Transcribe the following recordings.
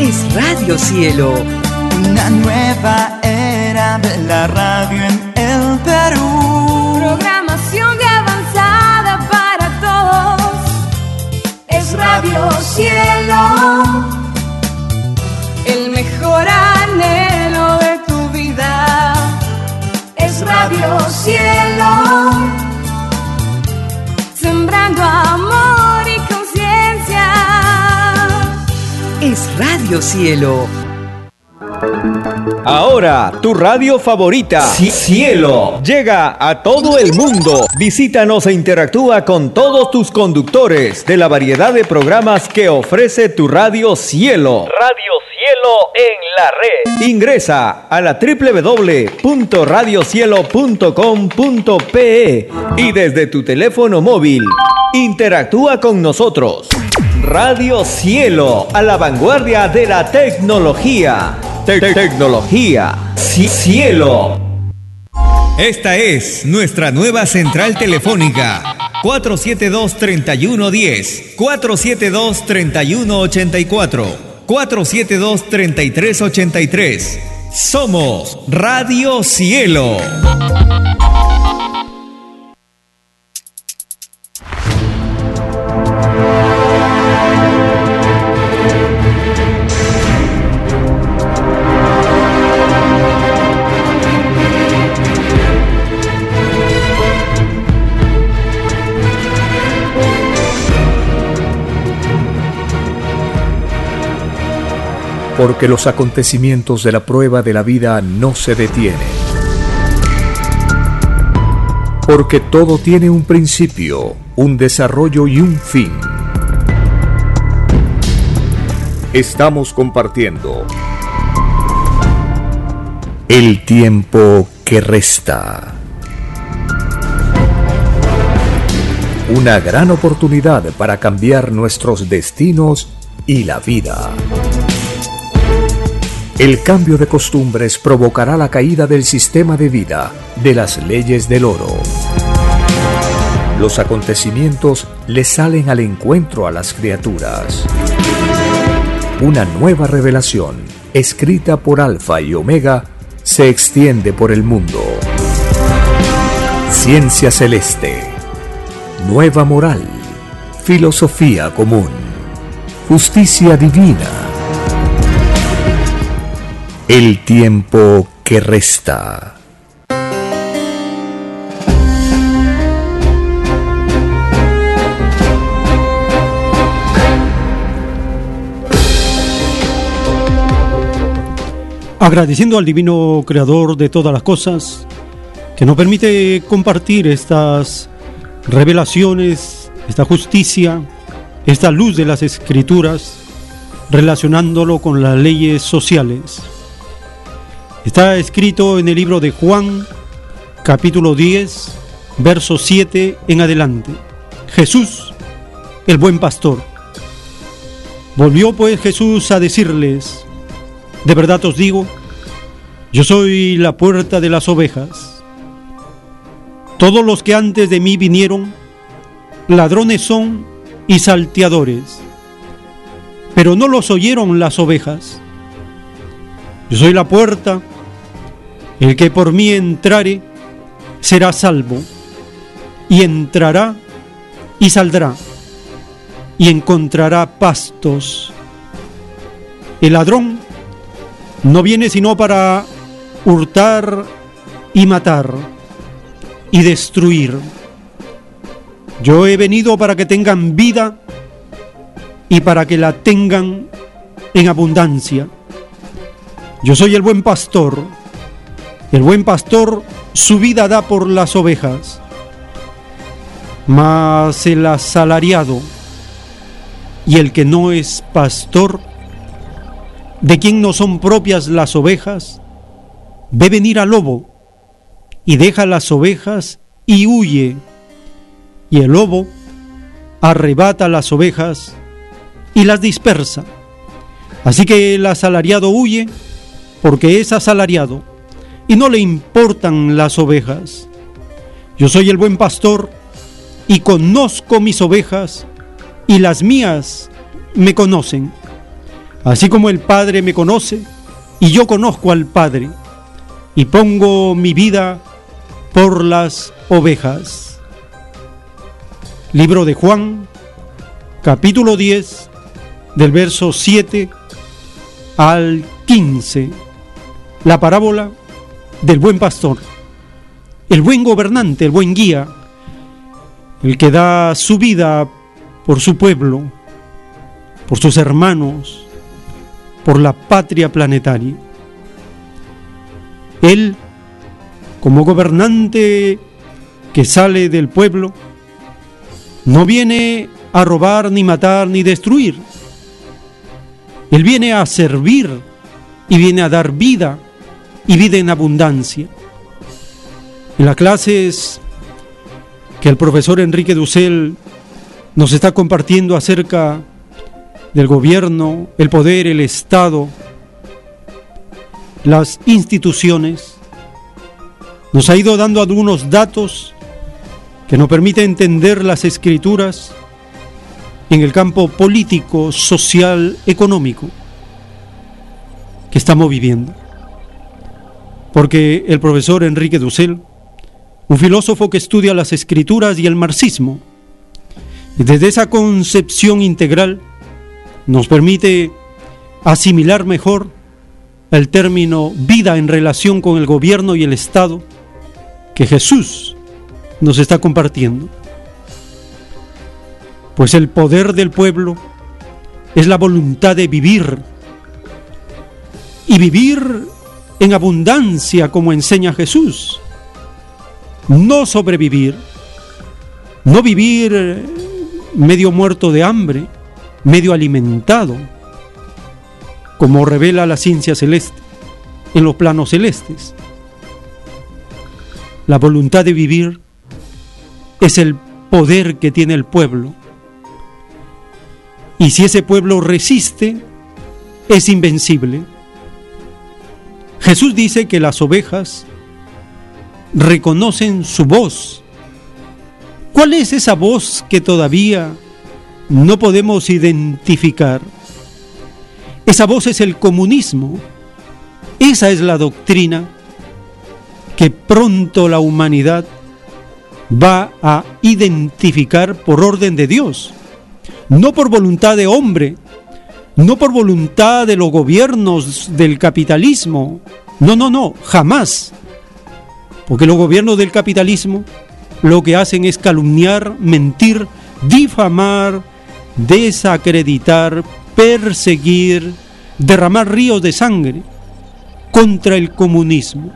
es Radio Cielo. Una nueva era de la radio en el Perú. Programación de avanzada para todos. Es Radio Cielo. El mejor anhelo de tu vida. Es Radio Cielo. Sembrando amor y conciencia. Es Radio Cielo. Ahora, tu radio favorita, Cielo, llega a todo el mundo. Visítanos e interactúa con todos tus conductores de la variedad de programas que ofrece tu Radio Cielo. Radio Cielo en la red. Ingresa a la www.radiocielo.com.pe y desde tu teléfono móvil, interactúa con nosotros. Radio Cielo, a la vanguardia de la tecnología. Tecnología. Cielo. Esta es nuestra nueva central telefónica. 472-3110, 472-3184, 472-3383. Somos Radio Cielo. Porque los acontecimientos de la prueba de la vida no se detienen. Porque todo tiene un principio, un desarrollo y un fin. Estamos compartiendo el tiempo que resta. Una gran oportunidad para cambiar nuestros destinos y la vida. El cambio de costumbres provocará la caída del sistema de vida, de las leyes del oro. Los acontecimientos le salen al encuentro a las criaturas. Una nueva revelación, escrita por Alfa y Omega, se extiende por el mundo. Ciencia celeste, nueva moral, filosofía común, justicia divina. El tiempo que resta. Agradeciendo al divino creador de todas las cosas que nos permite compartir estas revelaciones, esta justicia, esta luz de las escrituras, relacionándolo con las leyes sociales. Está escrito en el libro de Juan, capítulo 10, verso 7 en adelante. Jesús, el buen pastor. Volvió pues Jesús a decirles: de verdad os digo, yo soy la puerta de las ovejas. Todos los que antes de mí vinieron, ladrones son y salteadores, pero no los oyeron las ovejas. Yo soy la puerta. El que por mí entrare será salvo, y entrará y saldrá, y encontrará pastos. El ladrón no viene sino para hurtar y matar y destruir. Yo he venido para que tengan vida y para que la tengan en abundancia. Yo soy el buen pastor. El buen pastor su vida da por las ovejas. Mas el asalariado y el que no es pastor, de quien no son propias las ovejas, ve venir al lobo y deja las ovejas y huye. Y el lobo arrebata las ovejas y las dispersa. Así que el asalariado huye porque es asalariado y no le importan las ovejas. Yo soy el buen pastor y conozco mis ovejas y las mías me conocen. Así como el Padre me conoce y yo conozco al Padre, y pongo mi vida por las ovejas. Libro de Juan, capítulo 10, del verso 7 al 15. La parábola del buen pastor, el buen gobernante, el buen guía, el que da su vida por su pueblo, por sus hermanos, por la patria planetaria. Él, como gobernante que sale del pueblo, no viene a robar, ni matar, ni destruir. Él viene a servir y viene a dar vida, y vida en abundancia. En las clases que el profesor Enrique Dussel nos está compartiendo acerca del gobierno, el poder, el Estado, las instituciones, nos ha ido dando algunos datos que nos permiten entender las escrituras en el campo político, social, económico que estamos viviendo. Porque el profesor Enrique Dussel, un filósofo que estudia las escrituras y el marxismo, y desde esa concepción integral nos permite asimilar mejor el término vida en relación con el gobierno y el Estado que Jesús nos está compartiendo. Pues el poder del pueblo es la voluntad de vivir, y vivir en abundancia como enseña Jesús. No sobrevivir, no vivir medio muerto de hambre, medio alimentado, como revela la ciencia celeste en los planos celestes. La voluntad de vivir es el poder que tiene el pueblo. Y si ese pueblo resiste, es invencible. Jesús dice que las ovejas reconocen su voz. ¿Cuál es esa voz que todavía no podemos identificar? Esa voz es el comunismo. Esa es la doctrina que pronto la humanidad va a identificar por orden de Dios, no por voluntad de hombre, no por voluntad de los gobiernos del capitalismo. No, jamás. Porque los gobiernos del capitalismo lo que hacen es calumniar, mentir, difamar, desacreditar, perseguir, derramar ríos de sangre contra el comunismo.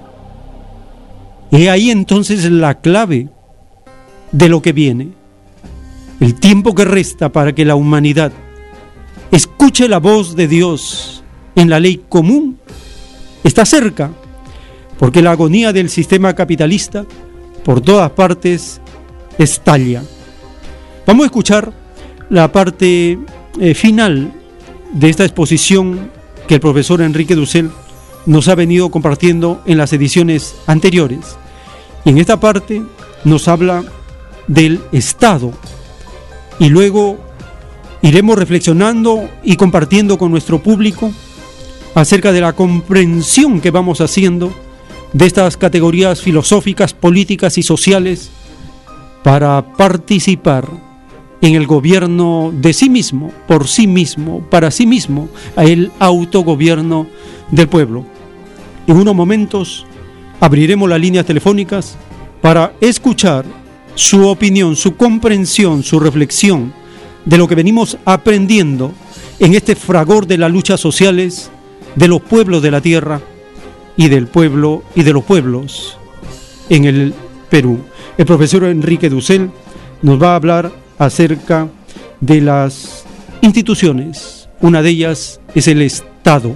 Y ahí entonces la clave de lo que viene. El tiempo que resta para que la humanidad escuche la voz de Dios en la ley común está cerca, porque la agonía del sistema capitalista por todas partes estalla. Vamos a escuchar la parte final de esta exposición que el profesor Enrique Dussel nos ha venido compartiendo en las ediciones anteriores. Y en esta parte nos habla del Estado, y luego iremos reflexionando y compartiendo con nuestro público acerca de la comprensión que vamos haciendo de estas categorías filosóficas, políticas y sociales para participar en el gobierno de sí mismo, por sí mismo, para sí mismo, el autogobierno del pueblo. En unos momentos abriremos las líneas telefónicas para escuchar su opinión, su comprensión, su reflexión de lo que venimos aprendiendo en este fragor de las luchas sociales de los pueblos de la tierra y del pueblo y de los pueblos en el Perú. El profesor Enrique Dussel nos va a hablar acerca de las instituciones. Una de ellas es el Estado.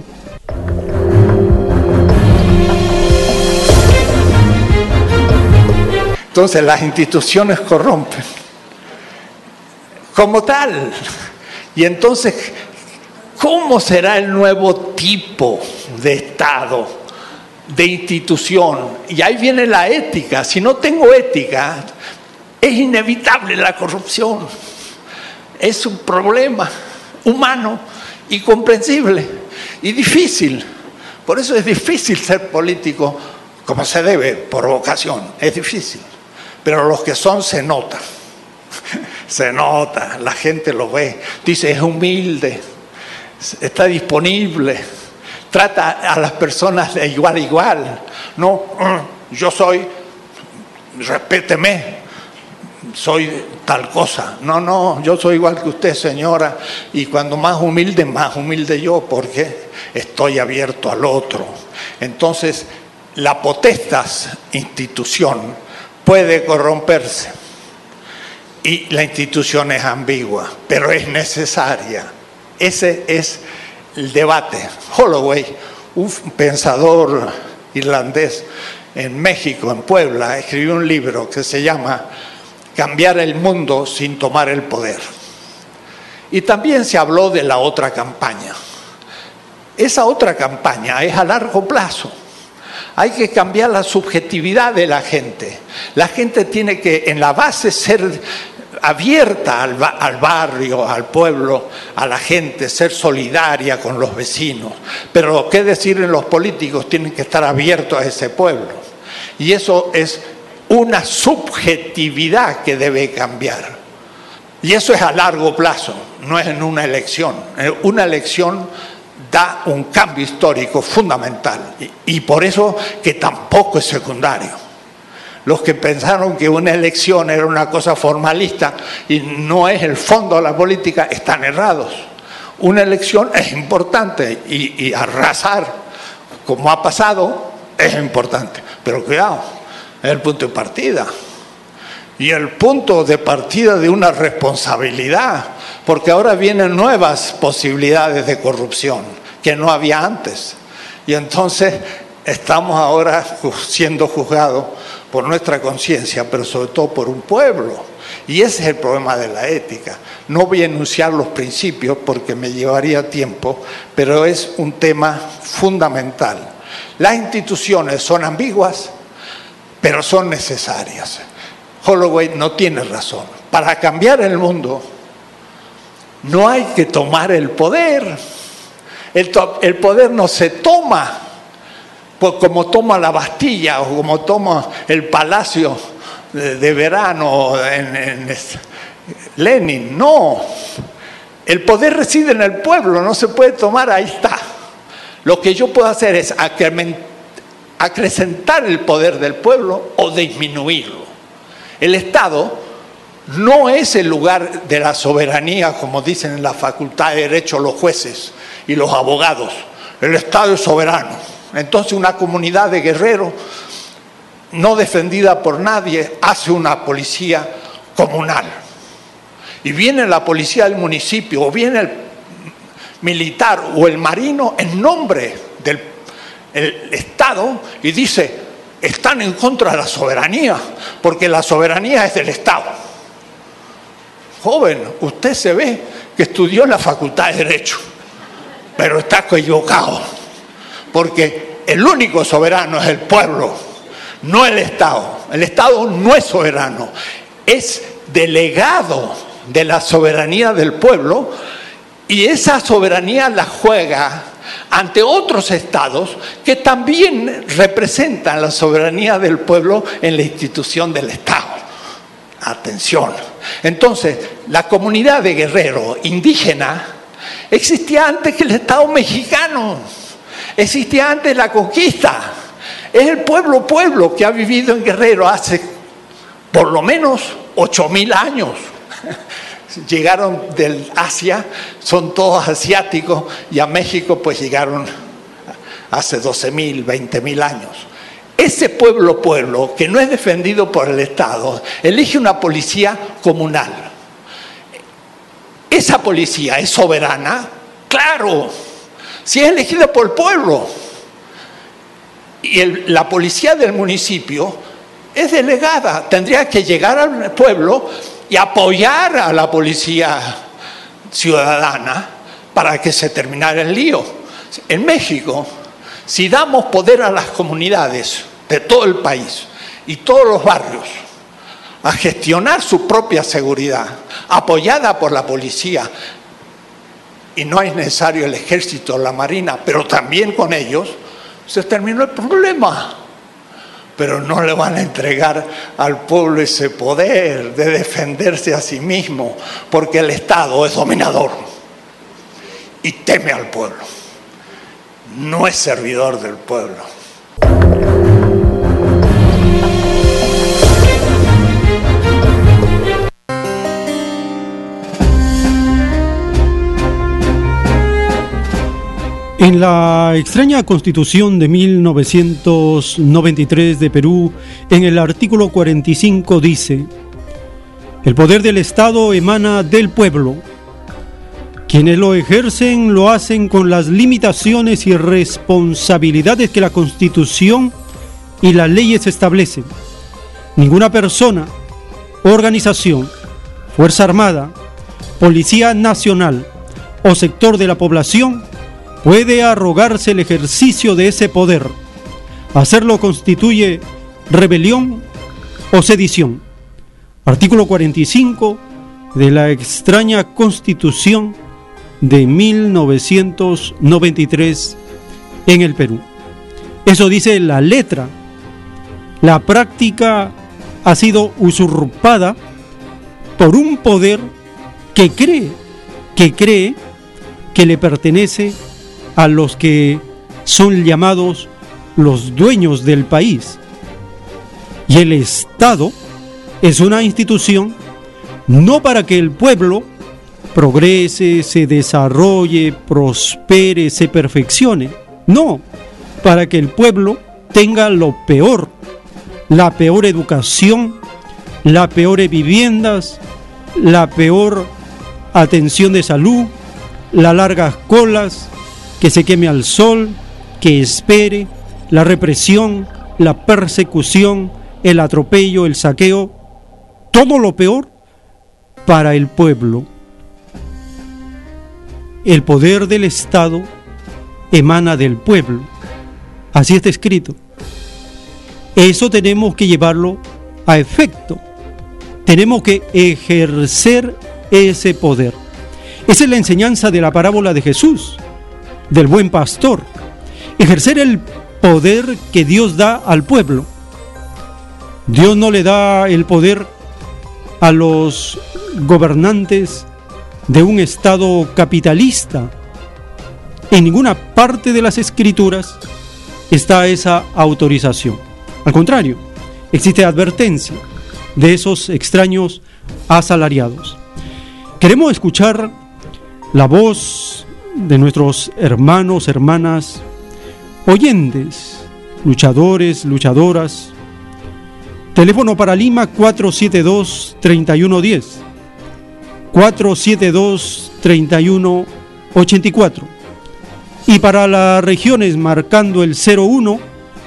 Entonces las instituciones corrompen como tal. Y entonces, ¿cómo será el nuevo tipo de Estado, de institución? Y ahí viene la ética. Si no tengo ética, es inevitable la corrupción. Es un problema humano y comprensible y difícil. Por eso es difícil ser político como se debe, por vocación. Es difícil. Pero los que son se nota. Se nota, la gente lo ve. Dice, es humilde, está disponible, trata a las personas de igual a igual. No, yo soy, respéteme, soy tal cosa. No, yo soy igual que usted, señora, y cuando más humilde yo, porque estoy abierto al otro. Entonces, la potestas institución puede corromperse y la institución es ambigua, pero es necesaria. Ese es el debate. Holloway, un pensador irlandés en México, en Puebla, escribió un libro que se llama Cambiar el mundo sin tomar el poder. Y también se habló de la otra campaña. Esa otra campaña es a largo plazo. Hay que cambiar la subjetividad de la gente. La gente tiene que, en la base, ser abierta al barrio, al pueblo, a la gente, ser solidaria con los vecinos. Pero, ¿qué decir en los políticos? Tienen que estar abiertos a ese pueblo. Y eso es una subjetividad que debe cambiar. Y eso es a largo plazo, no es en una elección. Una elección da un cambio histórico fundamental y por eso que tampoco es secundario. Los que pensaron que una elección era una cosa formalista y no es el fondo de la política están errados. Una elección es importante y arrasar, como ha pasado, es importante. Pero cuidado, es el punto de partida. Y el punto de partida de una responsabilidad, porque ahora vienen nuevas posibilidades de corrupción que no había antes. Y entonces estamos ahora siendo juzgados por nuestra conciencia, pero sobre todo por un pueblo. Y ese es el problema de la ética. No voy a enunciar los principios porque me llevaría tiempo, pero es un tema fundamental. Las instituciones son ambiguas, pero son necesarias. Holloway no tiene razón. Para cambiar el mundo no hay que tomar el poder. El poder no se toma como toma la Bastilla o como toma el Palacio de Verano en Lenin. No. El poder reside en el pueblo, no se puede tomar, ahí está. Lo que yo puedo hacer es acrecentar el poder del pueblo o disminuirlo. El Estado no es el lugar de la soberanía, como dicen en la Facultad de Derecho los jueces y los abogados. El Estado es soberano. Entonces una comunidad de guerreros, no defendida por nadie, hace una policía comunal. Y viene la policía del municipio, o viene el militar o el marino en nombre del Estado y dice: están en contra de la soberanía, porque la soberanía es del Estado. Joven, usted se ve que estudió en la Facultad de Derecho, pero está equivocado, porque el único soberano es el pueblo, no el Estado. El Estado no es soberano, es delegado de la soberanía del pueblo, y esa soberanía la juega ante otros estados que también representan la soberanía del pueblo en la institución del Estado. Atención. Entonces, la comunidad de Guerrero indígena existía antes que el Estado mexicano, existía antes de la conquista. Es el pueblo que ha vivido en Guerrero hace por lo menos 8,000 años. Llegaron del Asia, son todos asiáticos, y a México pues llegaron hace 12,000, 20,000 años. Ese pueblo que no es defendido por el Estado, elige una policía comunal. ¿Esa policía es soberana? Claro, si es elegida por el pueblo. Y la policía del municipio es delegada, tendría que llegar al pueblo y apoyar a la policía ciudadana para que se terminara el lío. En México, si damos poder a las comunidades de todo el país y todos los barrios a gestionar su propia seguridad, apoyada por la policía, y no es necesario el ejército o la marina, pero también con ellos, se terminó el problema. Pero no le van a entregar al pueblo ese poder de defenderse a sí mismo, porque el Estado es dominador y teme al pueblo, no es servidor del pueblo. En la extraña Constitución de 1993 de Perú, en el artículo 45 dice: el poder del Estado emana del pueblo. Quienes lo ejercen lo hacen con las limitaciones y responsabilidades que la Constitución y las leyes establecen. Ninguna persona, organización, Fuerza Armada, Policía Nacional o sector de la población puede arrogarse el ejercicio de ese poder. Hacerlo constituye rebelión o sedición. Artículo 45 de la extraña Constitución de 1993 en el Perú. Eso dice la letra. La práctica ha sido usurpada por un poder que cree que le pertenece a los que son llamados los dueños del país. Y el Estado es una institución no para que el pueblo progrese, se desarrolle, prospere, se perfeccione. No, para que el pueblo tenga lo peor, la peor educación, las peores viviendas, la peor atención de salud, las largas colas, que se queme al sol, que espere, la represión, la persecución, el atropello, el saqueo, todo lo peor para el pueblo. El poder del Estado emana del pueblo. Así está escrito. Eso tenemos que llevarlo a efecto. Tenemos que ejercer ese poder. Esa es la enseñanza de la parábola de Jesús, del buen pastor. Ejercer el poder que Dios da al pueblo. Dios no le da el poder a los gobernantes de un estado capitalista. En ninguna parte de las escrituras está esa autorización. Al contrario, existe advertencia de esos extraños asalariados. Queremos escuchar la voz de nuestros hermanos, hermanas, oyentes, luchadores, luchadoras. Teléfono para Lima 472-3110, 472-3184. Y para las regiones marcando el 01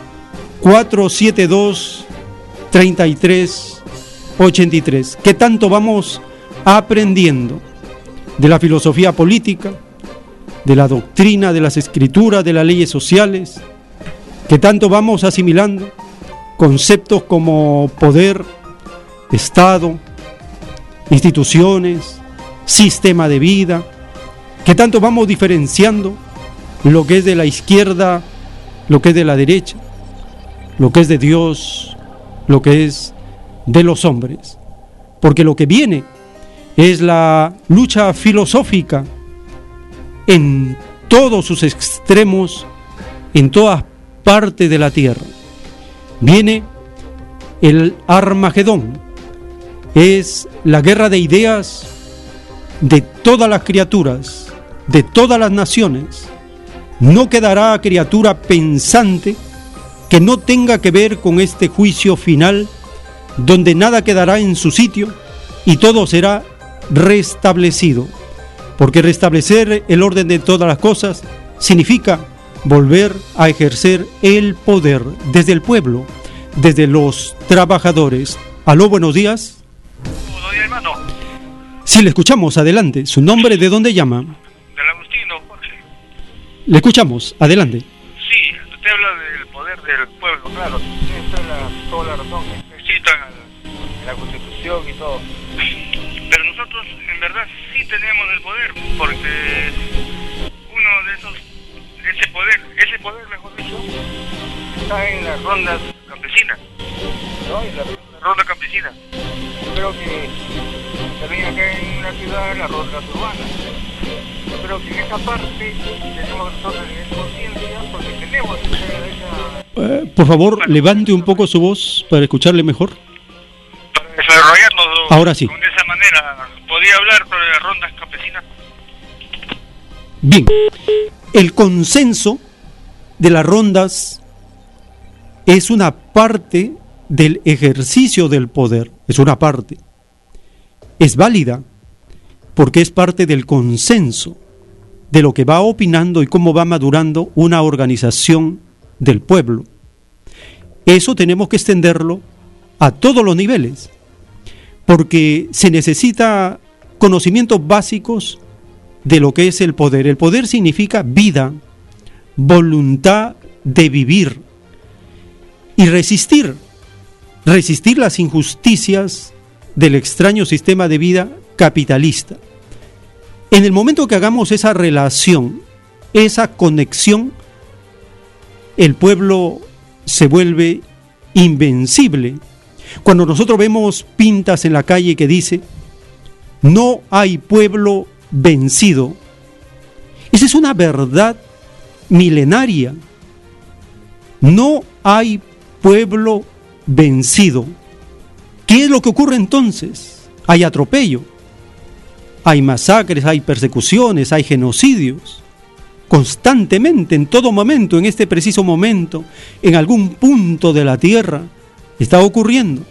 472-3383. ¿Qué tanto vamos aprendiendo de la filosofía política, de la doctrina, de las escrituras, de las leyes sociales? ¿Qué tanto vamos asimilando conceptos como poder, Estado, instituciones, sistema de vida? ¿Qué tanto vamos diferenciando lo que es de la izquierda, lo que es de la derecha, lo que es de Dios, lo que es de los hombres? Porque lo que viene es la lucha filosófica en todos sus extremos, en todas partes de la tierra. Viene el Armagedón, es la guerra de ideas de todas las criaturas, de todas las naciones. No quedará criatura pensante que no tenga que ver con este juicio final, donde nada quedará en su sitio y todo será restablecido. Porque restablecer el orden de todas las cosas significa volver a ejercer el poder desde el pueblo, desde los trabajadores. Aló, buenos días. Buenos días, hermano. Sí, le escuchamos, adelante. ¿Su nombre, de dónde llama? Del Agustino, Jorge. Le escuchamos, adelante. Sí, usted habla del poder del pueblo, claro. Tiene usted toda la razón. Está escrito en la Constitución y todo. Pero nosotros, en en verdad sí tenemos el poder, porque uno de esos, ese poder mejor dicho, está en las rondas campesinas, ¿no? En la ronda campesina. Yo creo que también acá en la ciudad, las rondas urbanas. Yo creo que en esa parte tenemos nosotros conciencia, porque tenemos esa... Por favor, levante un poco su voz para escucharle mejor. Para desarrollarnos ahora sí. De esa manera. ¿Podría hablar sobre las rondas campesinas? Bien, el consenso de las rondas es una parte del ejercicio del poder, es una parte. Es válida porque es parte del consenso de lo que va opinando y cómo va madurando una organización del pueblo. Eso tenemos que extenderlo a todos los niveles, porque se necesita conocimientos básicos de lo que es el poder. El poder significa vida, voluntad de vivir y resistir las injusticias del extraño sistema de vida capitalista. En el momento que hagamos esa relación, esa conexión, el pueblo se vuelve invencible. Cuando nosotros vemos pintas en la calle que dice: no hay pueblo vencido, esa es una verdad milenaria. No hay pueblo vencido. ¿Qué es lo que ocurre entonces? Hay atropello, hay masacres, hay persecuciones, hay genocidios. Constantemente, en todo momento, en este preciso momento, en algún punto de la tierra, está ocurriendo.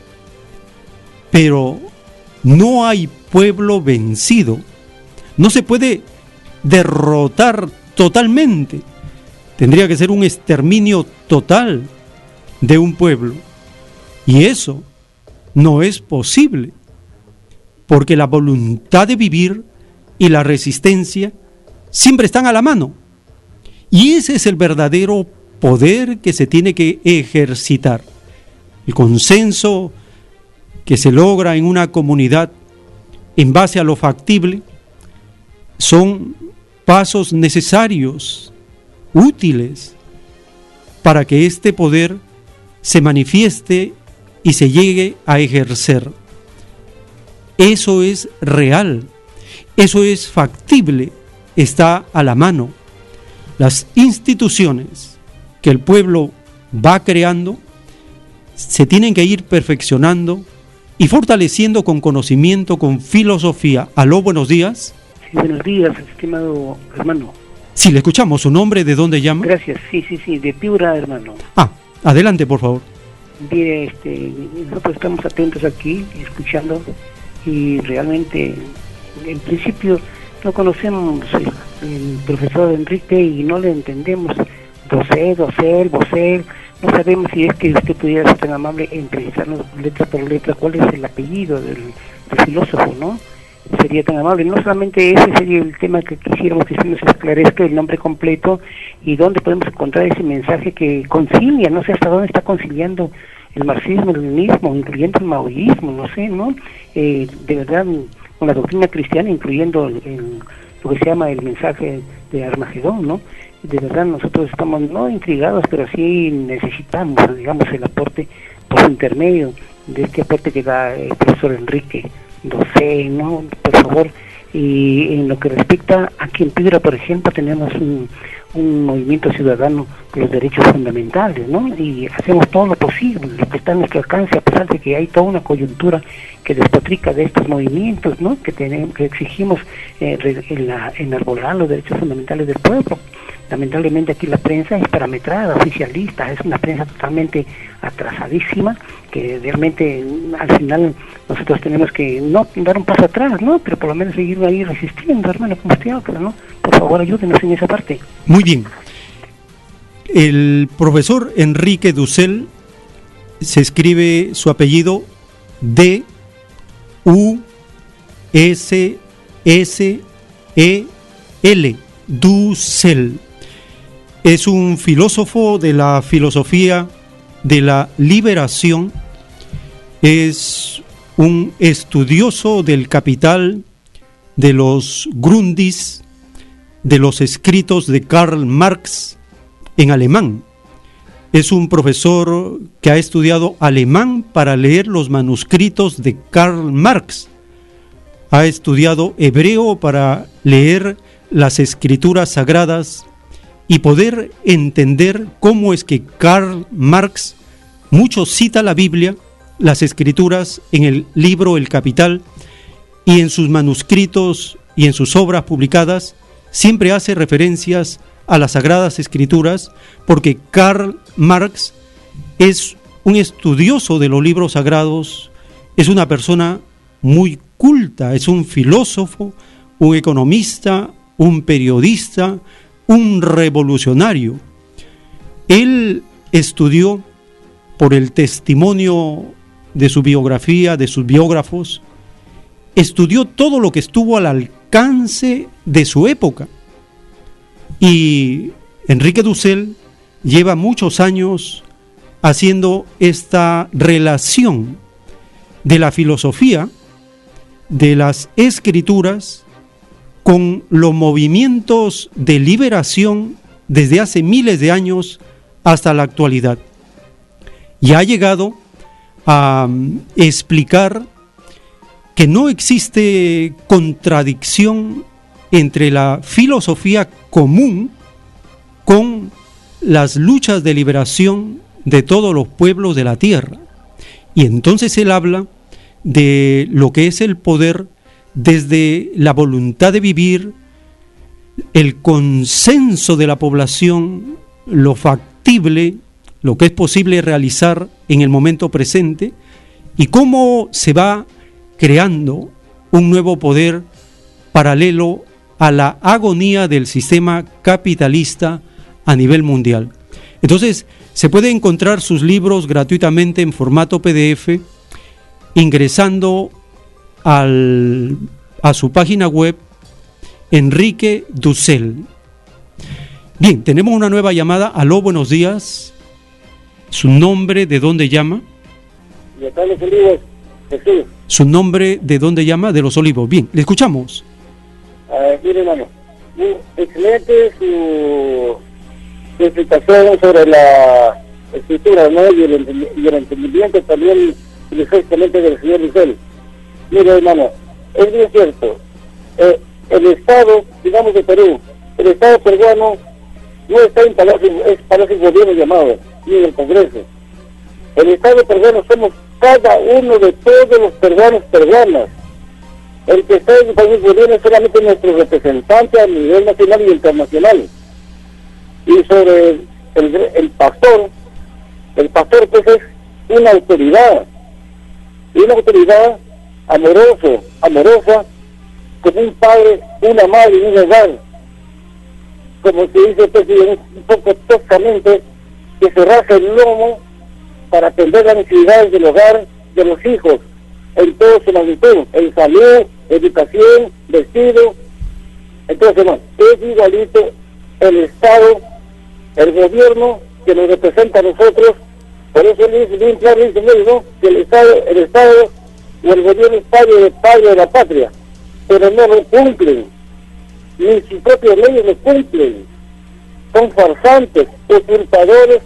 Pero no hay pueblo vencido. No se puede derrotar totalmente. Tendría que ser un exterminio total de un pueblo. Y eso no es posible, porque la voluntad de vivir y la resistencia siempre están a la mano. Y ese es el verdadero poder que se tiene que ejercitar. El consenso que se logra en una comunidad en base a lo factible son pasos necesarios, útiles, para que este poder se manifieste y se llegue a ejercer. Eso es real, eso es factible, está a la mano. Las instituciones que el pueblo va creando se tienen que ir perfeccionando y fortaleciendo con conocimiento, con filosofía. Aló, buenos días. Sí, buenos días, estimado hermano. Sí, le escuchamos. ¿Su nombre? ¿De dónde llama? Gracias, sí, de Piura, hermano. Adelante, por favor. Mire, nosotros estamos atentos aquí, escuchando, y realmente, en principio, no conocemos el profesor Enrique y no le entendemos. Vocel, no sabemos si es que usted pudiera ser tan amable en precisarnos letra por letra cuál es el apellido del filósofo, ¿no? Sería tan amable. No solamente ese sería el tema que quisiéramos que se nos esclarezca, el nombre completo y dónde podemos encontrar ese mensaje que concilia, no sé hasta dónde está conciliando el marxismo, el leninismo, incluyendo el maoísmo, no sé, ¿no? De verdad, con la doctrina cristiana, incluyendo lo que se llama el mensaje de Armagedón, ¿no? De verdad nosotros estamos no intrigados, pero sí necesitamos, digamos, el aporte por intermedio de este aporte que da el profesor Enrique Docé, ¿no? Por favor. Y en lo que respecta aquí en Piura, por ejemplo, tenemos un movimiento ciudadano por los derechos fundamentales, ¿no? Y hacemos todo lo posible, lo que está a nuestro alcance, a pesar de que hay toda una coyuntura que despotrica de estos movimientos, ¿no? Que exigimos enarbolar los derechos fundamentales del pueblo. Lamentablemente aquí la prensa es parametrada, oficialista, es una prensa totalmente atrasadísima, que realmente al final nosotros tenemos que no dar un paso atrás, ¿no? Pero por lo menos seguir ahí resistiendo, hermano, como usted habla, ¿no? Por favor, ayúdenos en esa parte. Muy bien. El profesor Enrique Dussel se escribe su apellido D-U-S-S-E-L, Dussel. Es un filósofo de la filosofía de la liberación, es un estudioso del capital, de los Grundis, de los escritos de Karl Marx en alemán. Es un profesor que ha estudiado alemán para leer los manuscritos de Karl Marx. Ha estudiado hebreo para leer las escrituras sagradas y poder entender cómo es que Karl Marx mucho cita la Biblia, las escrituras en el libro El Capital, y en sus manuscritos y en sus obras publicadas siempre hace referencias a las Sagradas Escrituras, porque Karl Marx es un estudioso de los libros sagrados, es una persona muy culta, es un filósofo, un economista, un periodista, un revolucionario. Él estudió, por el testimonio de su biografía, de sus biógrafos, estudió todo lo que estuvo al alcance de su época. Y Enrique Dussel lleva muchos años haciendo esta relación de la filosofía, de las escrituras, con los movimientos de liberación desde hace miles de años hasta la actualidad. Y ha llegado a explicar que no existe contradicción entre la filosofía común con las luchas de liberación de todos los pueblos de la tierra. Y entonces él habla de lo que es el poder desde la voluntad de vivir, el consenso de la población, lo factible, lo que es posible realizar en el momento presente, y cómo se va creando un nuevo poder paralelo a la agonía del sistema capitalista a nivel mundial. Entonces, se puede encontrar sus libros gratuitamente en formato PDF ingresando a su página web, Enrique Dussel. Bien, tenemos una nueva llamada. Aló, buenos días. ¿Su nombre, de dónde llama? De acá Los Olivos, Jesús. ¿Su nombre, de dónde llama? De Los Olivos. Bien, le escuchamos. Mire, hermano, excelente su explicación sobre la escritura, ¿no? y el entendimiento también filosóficamente del señor Dussel. Mire, hermano, es bien cierto, el Estado, digamos de Perú, el Estado peruano no está en Palacio Gobierno llamado, ni en el Congreso. El Estado peruano somos cada uno de todos los peruanas. El que está en el país gobierno es solamente nuestro representante a nivel nacional y internacional. Y sobre el pastor pues es una autoridad, y una autoridad amorosa, como un padre, una madre y un hogar, como se dice pues, un poco toscamente, que se raja el lomo para atender las necesidades del hogar de los hijos en toda su magnitud, en salud, educación, vestido. Entonces, hermano, es igualito el Estado, el gobierno que nos representa a nosotros. Por eso él dice bien claro, dice, ¿no? Que el Estado o el gobierno es padre de la patria, pero no lo cumplen, ni sus propias leyes lo cumplen. Son farsantes, usurpadores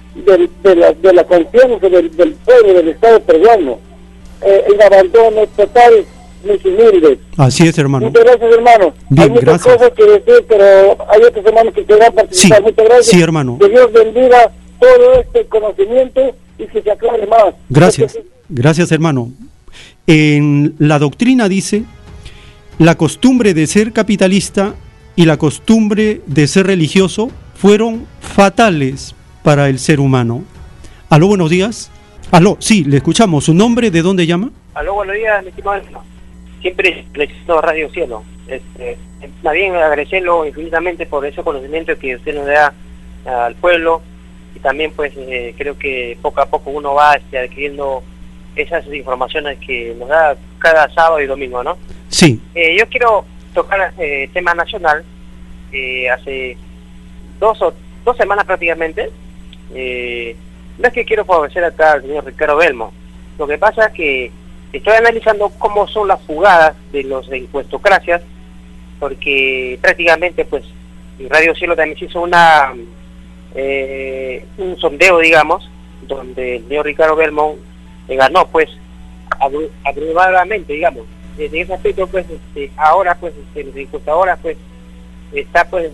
de la confianza del pueblo, del Estado peruano. El abandono total, mis humildes. Así es, hermano. Muchas gracias, hermano. Bien, hay muchas gracias. cosas que decir, pero hay otros hermanos que quieran participar. Sí, muchas gracias. sí, hermano. Que Dios bendiga todo este conocimiento y que se aclare más. Gracias, gracias, hermano. En la doctrina dice: la costumbre de ser capitalista y la costumbre de ser religioso fueron fatales para el ser humano. Aló, buenos días. Aló, sí, le escuchamos. ¿Su nombre, de dónde llama? Aló, buenos días, mi estimado. Siempre felicito a Radio Cielo. Más bien agradecerlo infinitamente por ese conocimiento que usted nos da al pueblo, y también pues creo que poco a poco uno va adquiriendo esas informaciones que nos da cada sábado y domingo, ¿no? Sí. Yo quiero tocar tema nacional. Hace dos semanas prácticamente, no es que quiero favorecer acá al señor Ricardo Belmo, lo que pasa es que Estoy analizando cómo son las jugadas de los encuestocracias, porque prácticamente pues en Radio Cielo también se hizo un sondeo, digamos, donde el señor Ricardo Belmont ganó pues abrumadoramente, digamos. Desde ese aspecto pues ahora pues los encuestadores pues está pues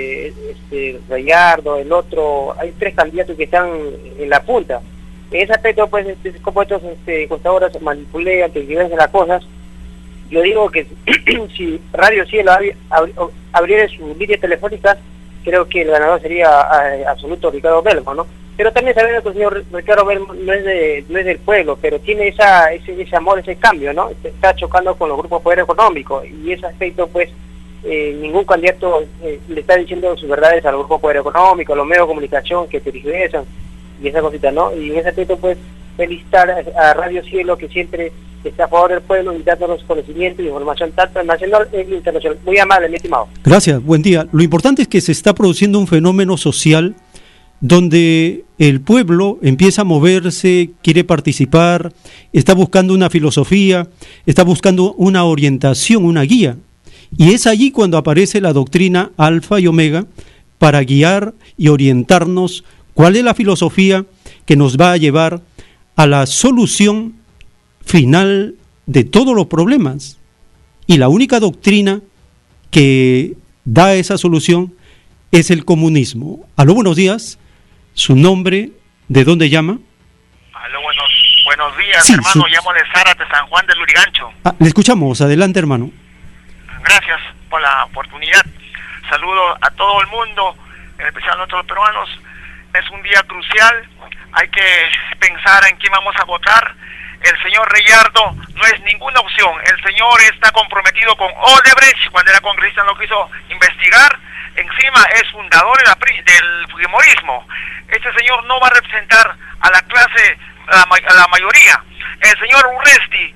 Gallardo, el otro, hay 3 candidatos que están en la punta. En ese aspecto pues como estos encuestadores manipulan, que divergen las cosas, yo digo que si Radio Cielo abriera sus líneas telefónicas, creo que el ganador sería absoluto Ricardo Belmont, ¿no? Pero también sabemos que el señor Ricardo Belmont no es del pueblo, pero tiene ese amor, ese cambio, ¿no? Está chocando con los grupos de poder económico, y ese aspecto pues ningún candidato le está diciendo sus verdades al grupo de poder económico, a los medios de comunicación que tergiversan y esa cosita, ¿no? Y en ese aspecto pues felicitar a Radio Cielo, que siempre está a favor del pueblo y dándonos conocimiento y información tanto nacional e internacional. Muy amable, mi estimado. Gracias, buen día. Lo importante es que se está produciendo un fenómeno social donde el pueblo empieza a moverse, quiere participar, está buscando una filosofía, está buscando una orientación, una guía. Y es allí cuando aparece la doctrina Alfa y Omega para guiar y orientarnos cuál es la filosofía que nos va a llevar a la solución final de todos los problemas. Y la única doctrina que da esa solución es el comunismo. Aló, buenos días. ¿Su nombre? ¿De dónde llama? Aló, buenos días, sí, hermano. Llamo de Zárate, San Juan del Lurigancho. Le escuchamos. Adelante, hermano. Gracias por la oportunidad. Saludo a todo el mundo, en especial a nuestros peruanos. Es un día crucial. Hay que pensar en quién vamos a votar. El señor Gallardo no es ninguna opción. El señor está comprometido con Odebrecht. Cuando era congresista lo quiso investigar. Encima es fundador del fujimorismo. Este señor no va a representar a la clase, a la mayoría. El señor Urresti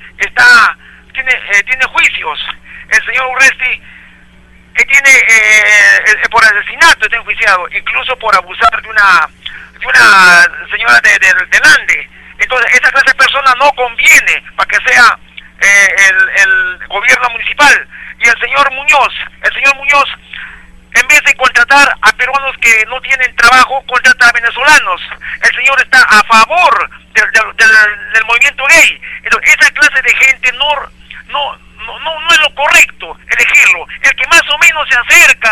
tiene juicios. El señor Urresti tiene por asesinato está enjuiciado, incluso por abusar de una señora de Lande. Entonces esa clase de personas no conviene para que sea el gobierno municipal. Y el señor Muñoz, en vez de contratar a peruanos que no tienen trabajo, contrata a venezolanos. El señor está a favor del movimiento gay. Entonces, esa clase de gente no es lo correcto elegirlo. El que más o menos se acerca,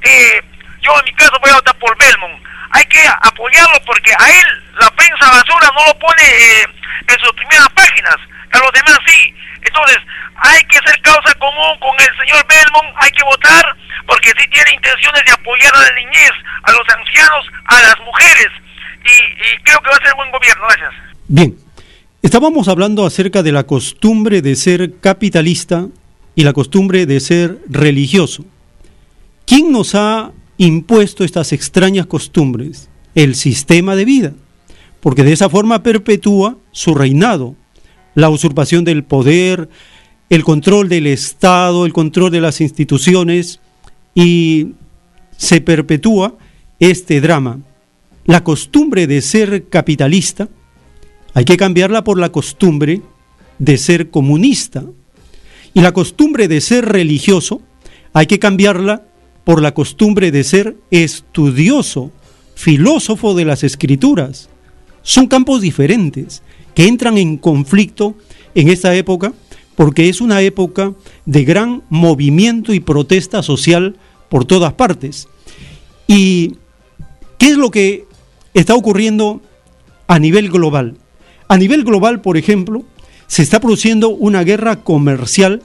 yo en mi caso voy a votar por Belmont. Hay que apoyarlo porque a él la prensa basura no lo pone en sus primeras páginas, a los demás sí. Entonces hay que hacer causa común con el señor Belmont, hay que votar porque sí tiene intenciones de apoyar a la niñez, a los ancianos, a las mujeres, y creo que va a ser buen gobierno. Gracias. Bien, estábamos hablando acerca de la costumbre de ser capitalista y la costumbre de ser religioso. ¿Quién nos ha impuesto estas extrañas costumbres? El sistema de vida, porque de esa forma perpetúa su reinado, la usurpación del poder, el control del Estado, el control de las instituciones, y se perpetúa este drama. La costumbre de ser capitalista hay que cambiarla por la costumbre de ser comunista, y la costumbre de ser religioso hay que cambiarla por la costumbre de ser estudioso, filósofo de las escrituras. Son campos diferentes que entran en conflicto en esta época, porque es una época de gran movimiento y protesta social por todas partes. ¿Y qué es lo que está ocurriendo a nivel global? A nivel global, por ejemplo, se está produciendo una guerra comercial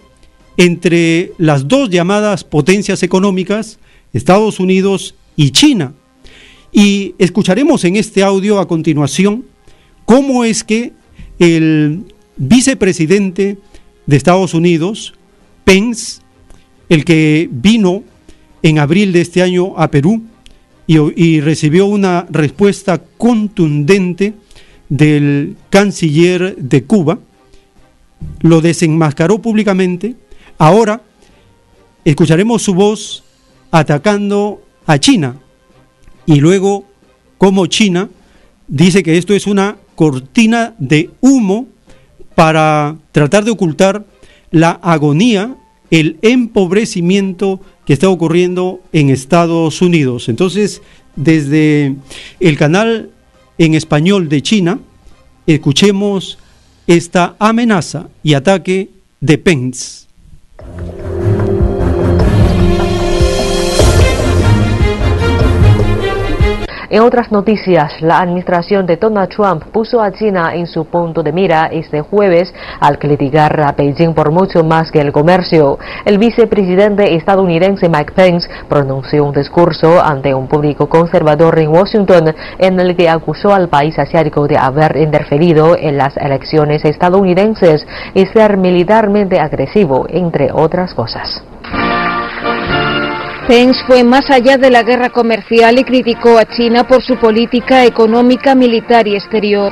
entre las dos llamadas potencias económicas, Estados Unidos y China. Y escucharemos en este audio a continuación cómo es que el vicepresidente de Estados Unidos, Pence, el que vino en abril de este año a Perú y recibió una respuesta contundente del canciller de Cuba, lo desenmascaró públicamente. Ahora escucharemos su voz atacando a China, y luego cómo China dice que esto es una cortina de humo para tratar de ocultar la agonía, el empobrecimiento que está ocurriendo en Estados Unidos. Entonces, desde el canal en español de China, escuchemos esta amenaza y ataque de Pence. En otras noticias, la administración de Donald Trump puso a China en su punto de mira este jueves al criticar a Beijing por mucho más que el comercio. El vicepresidente estadounidense Mike Pence pronunció un discurso ante un público conservador en Washington en el que acusó al país asiático de haber interferido en las elecciones estadounidenses y ser militarmente agresivo, entre otras cosas. Pence fue más allá de la guerra comercial y criticó a China por su política económica, militar y exterior.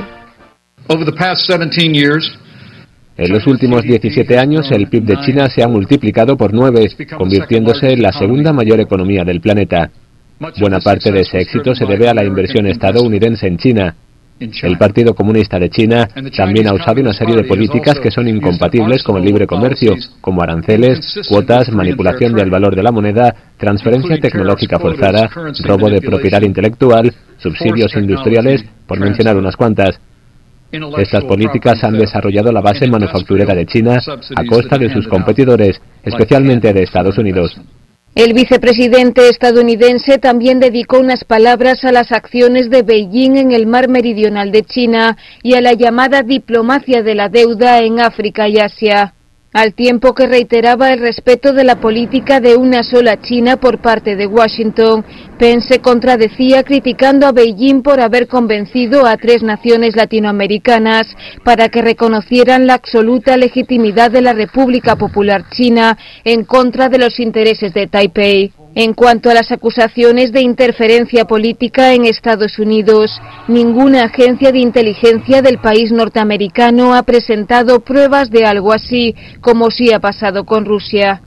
En los últimos 17 años, el PIB de China se ha multiplicado por 9, convirtiéndose en la segunda mayor economía del planeta. Buena parte de ese éxito se debe a la inversión estadounidense en China. El Partido Comunista de China también ha usado una serie de políticas que son incompatibles con el libre comercio, como aranceles, cuotas, manipulación del valor de la moneda, transferencia tecnológica forzada, robo de propiedad intelectual, subsidios industriales, por mencionar unas cuantas. Estas políticas han desarrollado la base manufacturera de China a costa de sus competidores, especialmente de Estados Unidos. El vicepresidente estadounidense también dedicó unas palabras a las acciones de Beijing en el mar meridional de China y a la llamada diplomacia de la deuda en África y Asia. Al tiempo que reiteraba el respeto de la política de una sola China por parte de Washington, Pence se contradecía criticando a Beijing por haber convencido a 3 naciones latinoamericanas para que reconocieran la absoluta legitimidad de la República Popular China en contra de los intereses de Taipei. En cuanto a las acusaciones de interferencia política en Estados Unidos, ninguna agencia de inteligencia del país norteamericano ha presentado pruebas de algo así, como sí ha pasado con Rusia.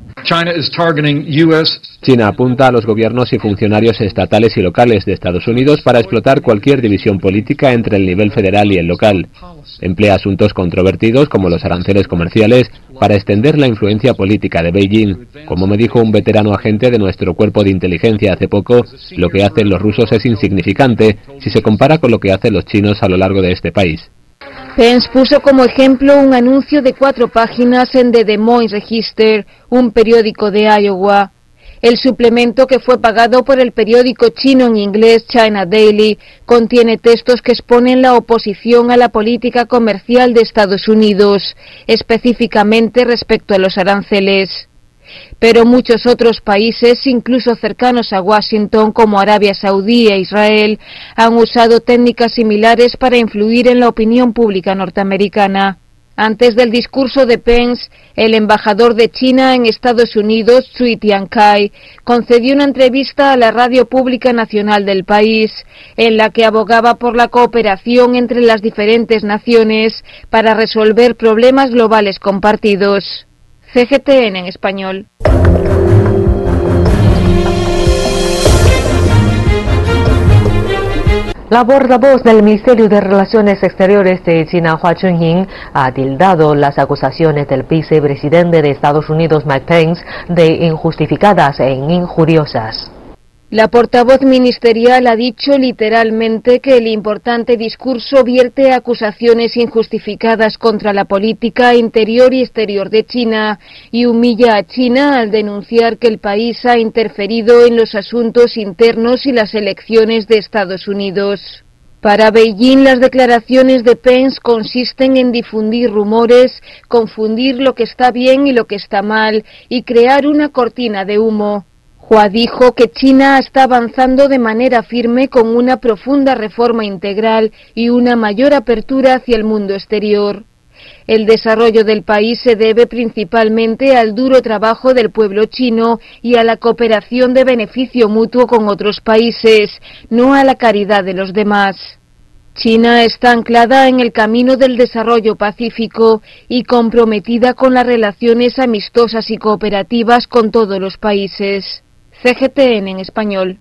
China apunta a los gobiernos y funcionarios estatales y locales de Estados Unidos para explotar cualquier división política entre el nivel federal y el local. Emplea asuntos controvertidos como los aranceles comerciales para extender la influencia política de Beijing. Como me dijo un veterano agente de nuestro cuerpo de inteligencia hace poco, lo que hacen los rusos es insignificante si se compara con lo que hacen los chinos a lo largo de este país. Pence puso como ejemplo un anuncio de 4 páginas en The Des Moines Register, un periódico de Iowa. El suplemento, que fue pagado por el periódico chino en inglés China Daily, contiene textos que exponen la oposición a la política comercial de Estados Unidos, específicamente respecto a los aranceles. Pero muchos otros países, incluso cercanos a Washington, como Arabia Saudí e Israel, han usado técnicas similares para influir en la opinión pública norteamericana. Antes del discurso de Pence, el embajador de China en Estados Unidos, Cui Tiankai, concedió una entrevista a la radio pública nacional del país, en la que abogaba por la cooperación entre las diferentes naciones para resolver problemas globales compartidos. CGTN en español. La portavoz del Ministerio de Relaciones Exteriores de China, Hua Chunying, ha tildado las acusaciones del vicepresidente de Estados Unidos, Mike Pence, de injustificadas e injuriosas. La portavoz ministerial ha dicho literalmente que el importante discurso vierte acusaciones injustificadas contra la política interior y exterior de China y humilla a China al denunciar que el país ha interferido en los asuntos internos y las elecciones de Estados Unidos. Para Beijing, las declaraciones de Pence consisten en difundir rumores, confundir lo que está bien y lo que está mal y crear una cortina de humo. Hua dijo que China está avanzando de manera firme con una profunda reforma integral y una mayor apertura hacia el mundo exterior. El desarrollo del país se debe principalmente al duro trabajo del pueblo chino y a la cooperación de beneficio mutuo con otros países, no a la caridad de los demás. China está anclada en el camino del desarrollo pacífico y comprometida con las relaciones amistosas y cooperativas con todos los países. CGTN en español.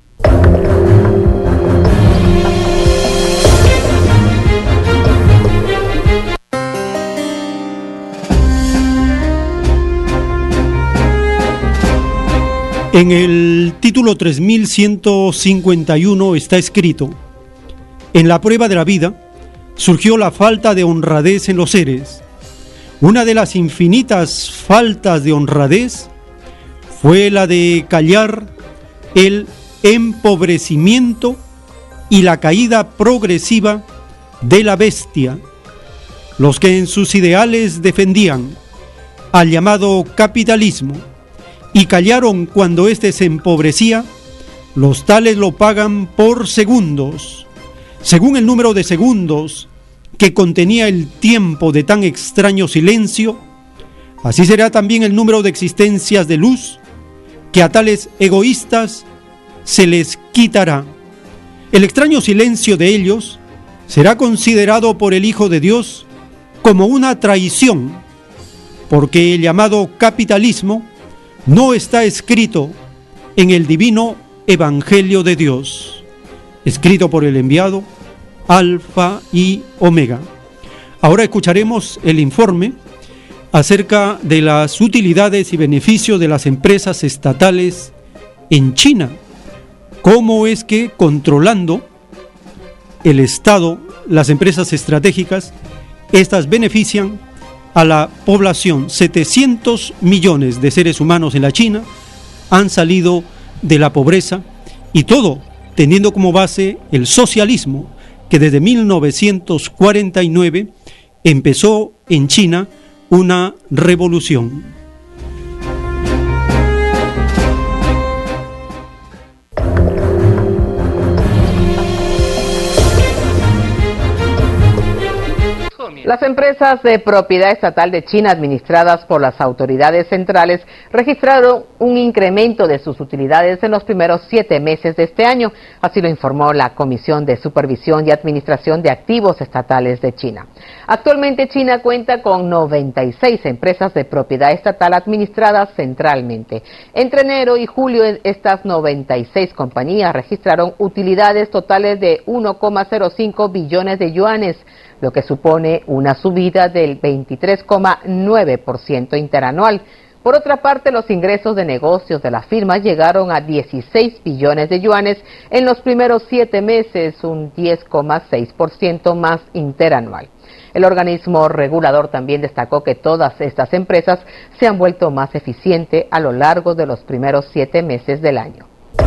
En el título 3151 está escrito: en la prueba de la vida surgió la falta de honradez en los seres. Una de las infinitas faltas de honradez fue la de callar el empobrecimiento y la caída progresiva de la bestia. Los que en sus ideales defendían al llamado capitalismo y callaron cuando éste se empobrecía, los tales lo pagan por segundos. Según el número de segundos que contenía el tiempo de tan extraño silencio, así será también el número de existencias de luz que a tales egoístas se les quitará. El extraño silencio de ellos será considerado por el Hijo de Dios como una traición, porque el llamado capitalismo no está escrito en el divino Evangelio de Dios, escrito por el enviado Alfa y Omega. Ahora escucharemos el informe acerca de las utilidades y beneficios de las empresas estatales en China. Cómo es que controlando el Estado, las empresas estratégicas, estas benefician a la población. 700 millones de seres humanos en la China han salido de la pobreza, y todo teniendo como base el socialismo, que desde 1949 empezó en China una revolución. Las empresas de propiedad estatal de China administradas por las autoridades centrales registraron un incremento de sus utilidades en los primeros 7 meses de este año, así lo informó la Comisión de Supervisión y Administración de Activos Estatales de China. Actualmente China cuenta con 96 empresas de propiedad estatal administradas centralmente. Entre enero y julio estas 96 compañías registraron utilidades totales de 1,05 billones de yuanes, lo que supone una subida del 23,9% interanual. Por otra parte, los ingresos de negocios de la firma llegaron a 16 billones de yuanes en los primeros 7 meses, un 10,6% más interanual. El organismo regulador también destacó que todas estas empresas se han vuelto más eficientes a lo largo de los primeros 7 meses del año.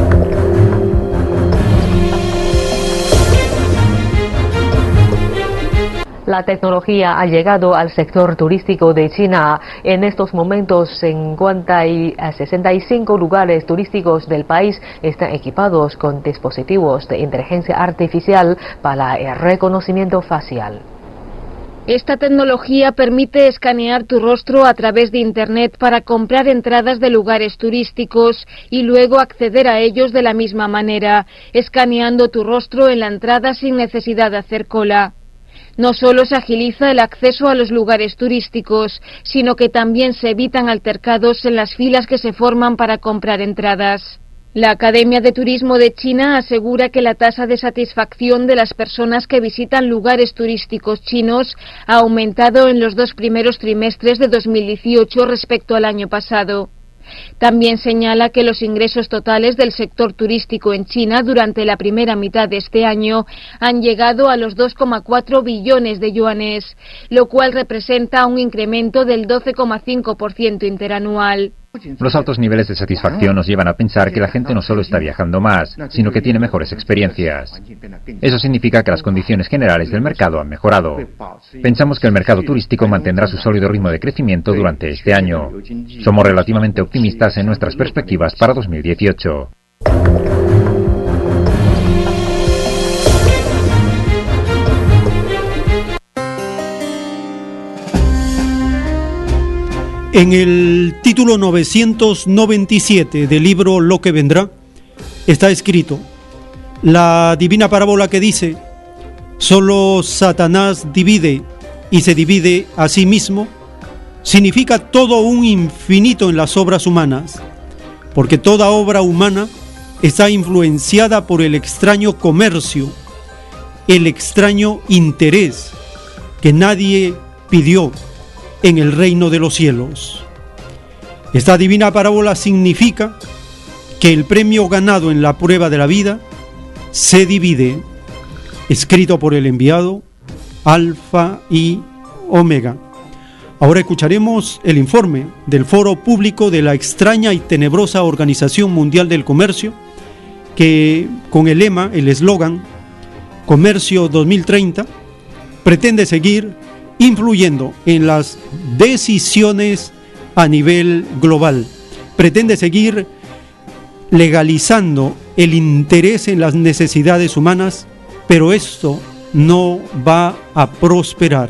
La tecnología ha llegado al sector turístico de China. En estos momentos se encuentran 65 lugares turísticos del país están equipados con dispositivos de inteligencia artificial para el reconocimiento facial. Esta tecnología permite escanear tu rostro a través de Internet para comprar entradas de lugares turísticos y luego acceder a ellos de la misma manera, escaneando tu rostro en la entrada sin necesidad de hacer cola. No solo se agiliza el acceso a los lugares turísticos, sino que también se evitan altercados en las filas que se forman para comprar entradas. La Academia de Turismo de China asegura que la tasa de satisfacción de las personas que visitan lugares turísticos chinos ha aumentado en los 2 primeros trimestres de 2018 respecto al año pasado. También señala que los ingresos totales del sector turístico en China durante la primera mitad de este año han llegado a los 2,4 billones de yuanes, lo cual representa un incremento del 12,5% interanual. Los altos niveles de satisfacción nos llevan a pensar que la gente no solo está viajando más, sino que tiene mejores experiencias. Eso significa que las condiciones generales del mercado han mejorado. Pensamos que el mercado turístico mantendrá su sólido ritmo de crecimiento durante este año. Somos relativamente optimistas en nuestras perspectivas para 2018. En el título 997 del libro Lo que vendrá, está escrito la divina parábola que dice: solo Satanás divide y se divide a sí mismo, significa todo un infinito en las obras humanas, porque toda obra humana está influenciada por el extraño comercio, el extraño interés que nadie pidió en el reino de los cielos. Esta divina parábola significa que el premio ganado en la prueba de la vida se divide, escrito por el enviado Alfa y Omega. Ahora escucharemos el informe del Foro Público de la extraña y tenebrosa Organización Mundial del Comercio, que con el lema, el eslogan Comercio 2030, pretende seguir influyendo en las decisiones a nivel global, pretende seguir legalizando el interés en las necesidades humanas, pero esto no va a prosperar.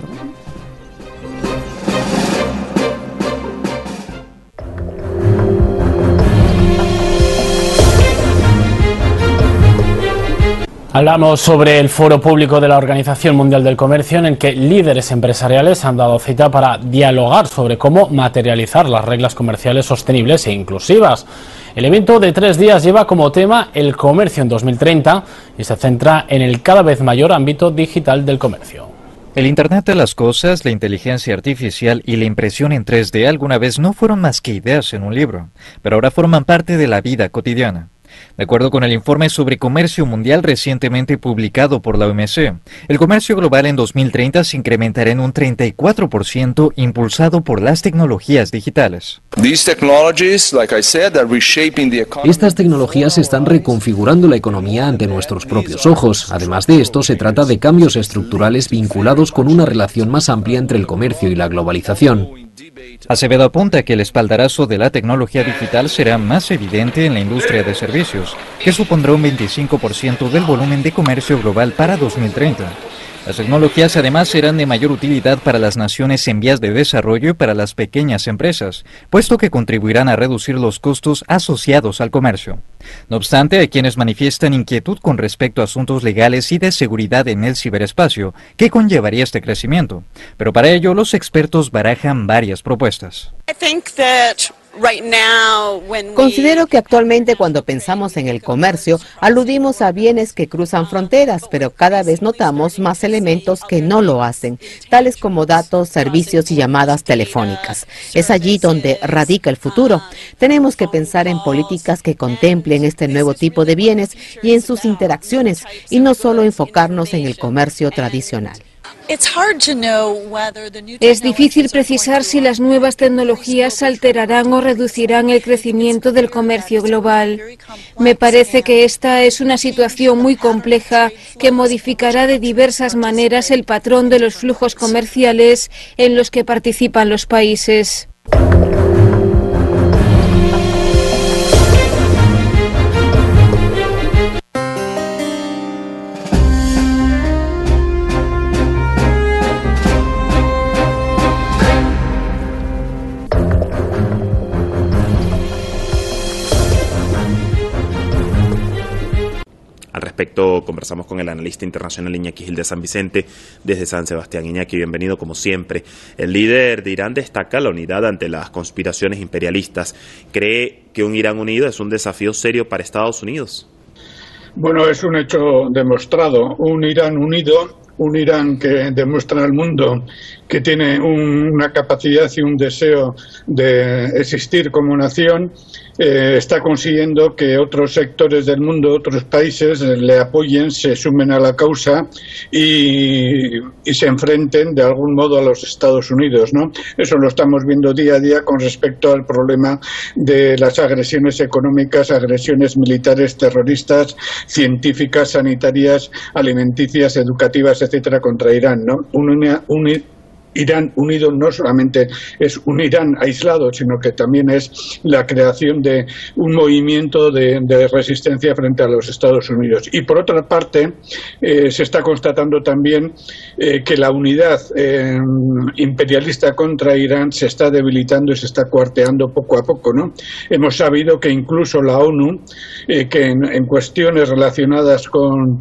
Hablamos sobre el foro público de la Organización Mundial del Comercio, en el que líderes empresariales han dado cita para dialogar sobre cómo materializar las reglas comerciales sostenibles e inclusivas. El evento de 3 días lleva como tema el comercio en 2030 y se centra en el cada vez mayor ámbito digital del comercio. El Internet de las Cosas, la inteligencia artificial y la impresión en 3D alguna vez no fueron más que ideas en un libro, pero ahora forman parte de la vida cotidiana. De acuerdo con el informe sobre comercio mundial recientemente publicado por la OMC, el comercio global en 2030 se incrementará en un 34% impulsado por las tecnologías digitales. Estas tecnologías están reconfigurando la economía ante nuestros propios ojos. Además de esto, se trata de cambios estructurales vinculados con una relación más amplia entre el comercio y la globalización. Acevedo apunta que el espaldarazo de la tecnología digital será más evidente en la industria de servicios, que supondrá un 25% del volumen de comercio global para 2030. Las tecnologías además serán de mayor utilidad para las naciones en vías de desarrollo y para las pequeñas empresas, puesto que contribuirán a reducir los costos asociados al comercio. No obstante, hay quienes manifiestan inquietud con respecto a asuntos legales y de seguridad en el ciberespacio, que conllevaría este crecimiento. Pero para ello, los expertos barajan varias propuestas. Considero que actualmente cuando pensamos en el comercio, aludimos a bienes que cruzan fronteras, pero cada vez notamos más elementos que no lo hacen, tales como datos, servicios y llamadas telefónicas. Es allí donde radica el futuro. Tenemos que pensar en políticas que contemplen este nuevo tipo de bienes y en sus interacciones, y no solo enfocarnos en el comercio tradicional. Es difícil precisar si las nuevas tecnologías alterarán o reducirán el crecimiento del comercio global. Me parece que esta es una situación muy compleja que modificará de diversas maneras el patrón de los flujos comerciales en los que participan los países. Al respecto, conversamos con el analista internacional Iñaki Gil de San Vicente desde San Sebastián. Iñaki, bienvenido como siempre. El líder de Irán destaca la unidad ante las conspiraciones imperialistas. ¿Cree que un Irán unido es un desafío serio para Estados Unidos? Bueno, es un hecho demostrado. Un Irán unido, un Irán que demuestra al mundo que tiene una capacidad y un deseo de existir como nación, está consiguiendo que otros sectores del mundo, otros países le apoyen, se sumen a la causa y se enfrenten de algún modo a los Estados Unidos, ¿no? Eso lo estamos viendo día a día con respecto al problema de las agresiones económicas, agresiones militares, terroristas, científicas, sanitarias, alimenticias, educativas, etcétera, contra Irán, ¿no? Irán unido no solamente es un Irán aislado, sino que también es la creación de un movimiento de resistencia frente a los Estados Unidos. Y por otra parte, se está constatando también que la unidad imperialista contra Irán se está debilitando y se está cuarteando poco a poco, ¿no? Hemos sabido que incluso la ONU, que en cuestiones relacionadas con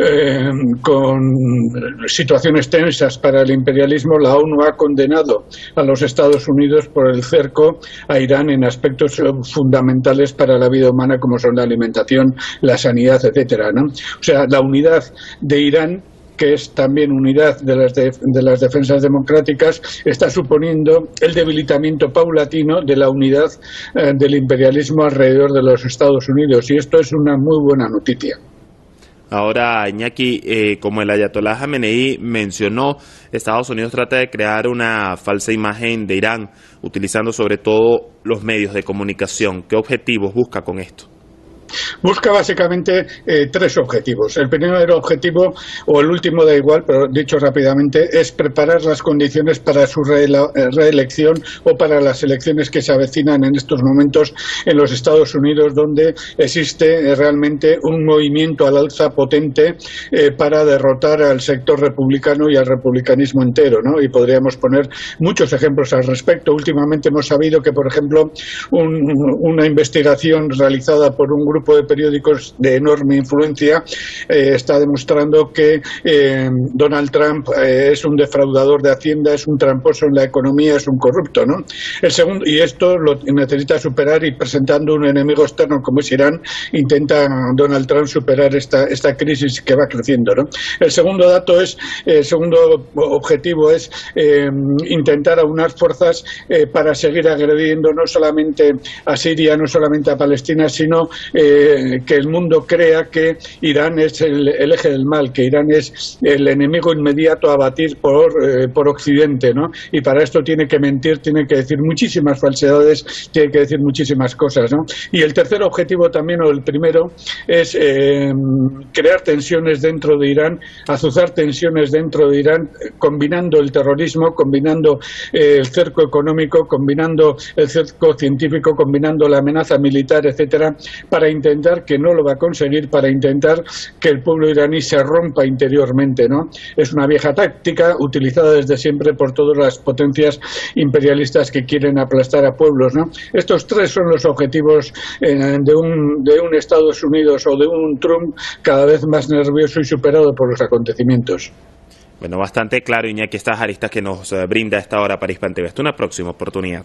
situaciones tensas para el imperialismo, la ONU ha condenado a los Estados Unidos por el cerco a Irán en aspectos fundamentales para la vida humana, como son la alimentación, la sanidad, etcétera, ¿no? O sea, la unidad de Irán, que es también unidad de las defensas democráticas, está suponiendo el debilitamiento paulatino de la unidad del imperialismo alrededor de los Estados Unidos, y esto es una muy buena noticia. Ahora, Iñaki, como el ayatolá Jamenei mencionó, Estados Unidos trata de crear una falsa imagen de Irán, utilizando sobre todo los medios de comunicación. ¿Qué objetivos busca con esto? Busca básicamente tres objetivos. El primer objetivo, o el último da igual, pero dicho rápidamente, es preparar las condiciones para su reelección o para las elecciones que se avecinan en estos momentos en los Estados Unidos, donde existe realmente un movimiento al alza potente para derrotar al sector republicano y al republicanismo entero, ¿no? Y podríamos poner muchos ejemplos al respecto. Últimamente hemos sabido que, por ejemplo, una investigación realizada por un grupo de periódicos de enorme influencia está demostrando que Donald Trump es un defraudador de Hacienda, es un tramposo en la economía, es un corrupto, ¿no? El segundo, y esto lo necesita superar, y presentando un enemigo externo como es Irán, intenta Donald Trump superar esta crisis que va creciendo, ¿no? El segundo objetivo es intentar aunar fuerzas para seguir agrediendo no solamente a Siria, no solamente a Palestina, sino que el mundo crea que Irán es el eje del mal, que Irán es el enemigo inmediato a batir por Occidente, ¿no? Y para esto tiene que mentir, tiene que decir muchísimas falsedades, tiene que decir muchísimas cosas, ¿no? Y el tercer objetivo también, o el primero, es crear tensiones dentro de Irán, azuzar tensiones dentro de Irán, combinando el terrorismo, combinando el cerco económico, combinando el cerco científico, combinando la amenaza militar, etcétera, para intentar, que no lo va a conseguir, para intentar que el pueblo iraní se rompa interiormente, ¿no? Es una vieja táctica utilizada desde siempre por todas las potencias imperialistas que quieren aplastar a pueblos, ¿no? Estos tres son los objetivos de un Estados Unidos o de un Trump cada vez más nervioso y superado por los acontecimientos. Bueno, bastante claro, Iñaki, estas aristas que nos brinda a esta hora para Hispan TV. Hasta una próxima oportunidad.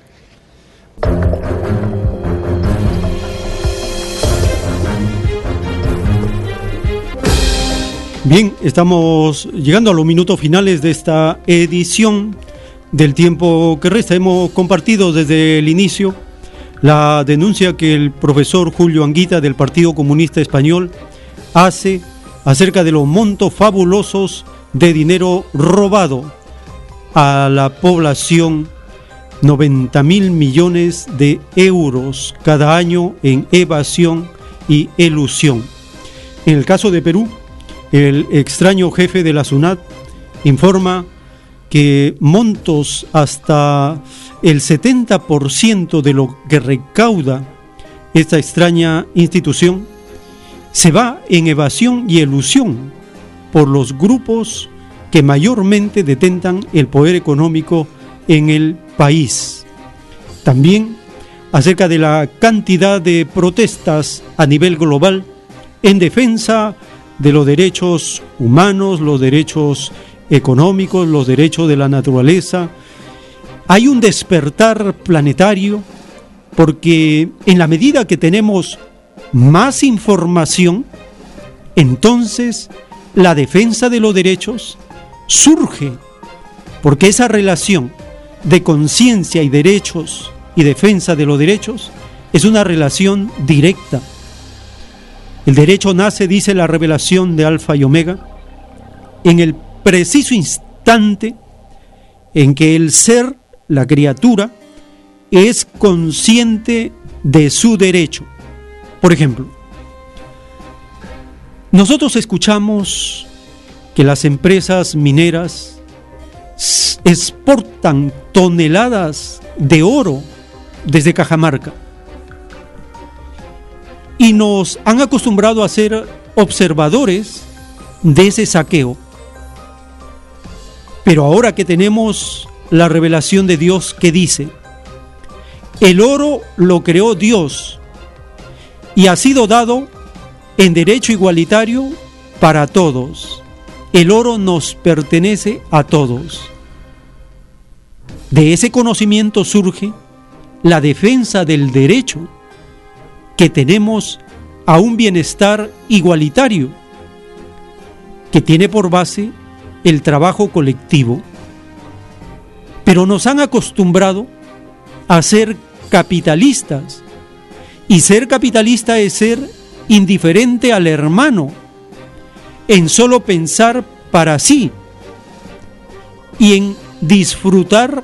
Bien, estamos llegando a los minutos finales de esta edición del tiempo que resta. Hemos compartido desde el inicio la denuncia que el profesor Julio Anguita del Partido Comunista Español hace acerca de los montos fabulosos de dinero robado a la población, 90.000 millones de euros cada año en evasión y elusión. En el caso de Perú, el extraño jefe de la SUNAT informa que montos hasta el 70% de lo que recauda esta extraña institución se va en evasión y elusión por los grupos que mayormente detentan el poder económico en el país. También acerca de la cantidad de protestas a nivel global en defensa de los derechos humanos, los derechos económicos, los derechos de la naturaleza. Hay un despertar planetario porque en la medida que tenemos más información, entonces la defensa de los derechos surge, porque esa relación de conciencia y derechos y defensa de los derechos es una relación directa. El derecho nace, dice la revelación de Alfa y Omega, en el preciso instante en que el ser, la criatura, es consciente de su derecho. Por ejemplo, nosotros escuchamos que las empresas mineras exportan toneladas de oro desde Cajamarca y nos han acostumbrado a ser observadores de ese saqueo. Pero ahora que tenemos la revelación de Dios que dice: el oro lo creó Dios y ha sido dado en derecho igualitario para todos. El oro nos pertenece a todos. De ese conocimiento surge la defensa del derecho que tenemos a un bienestar igualitario, que tiene por base el trabajo colectivo, pero nos han acostumbrado a ser capitalistas, y ser capitalista es ser indiferente al hermano, en solo pensar para sí y en disfrutar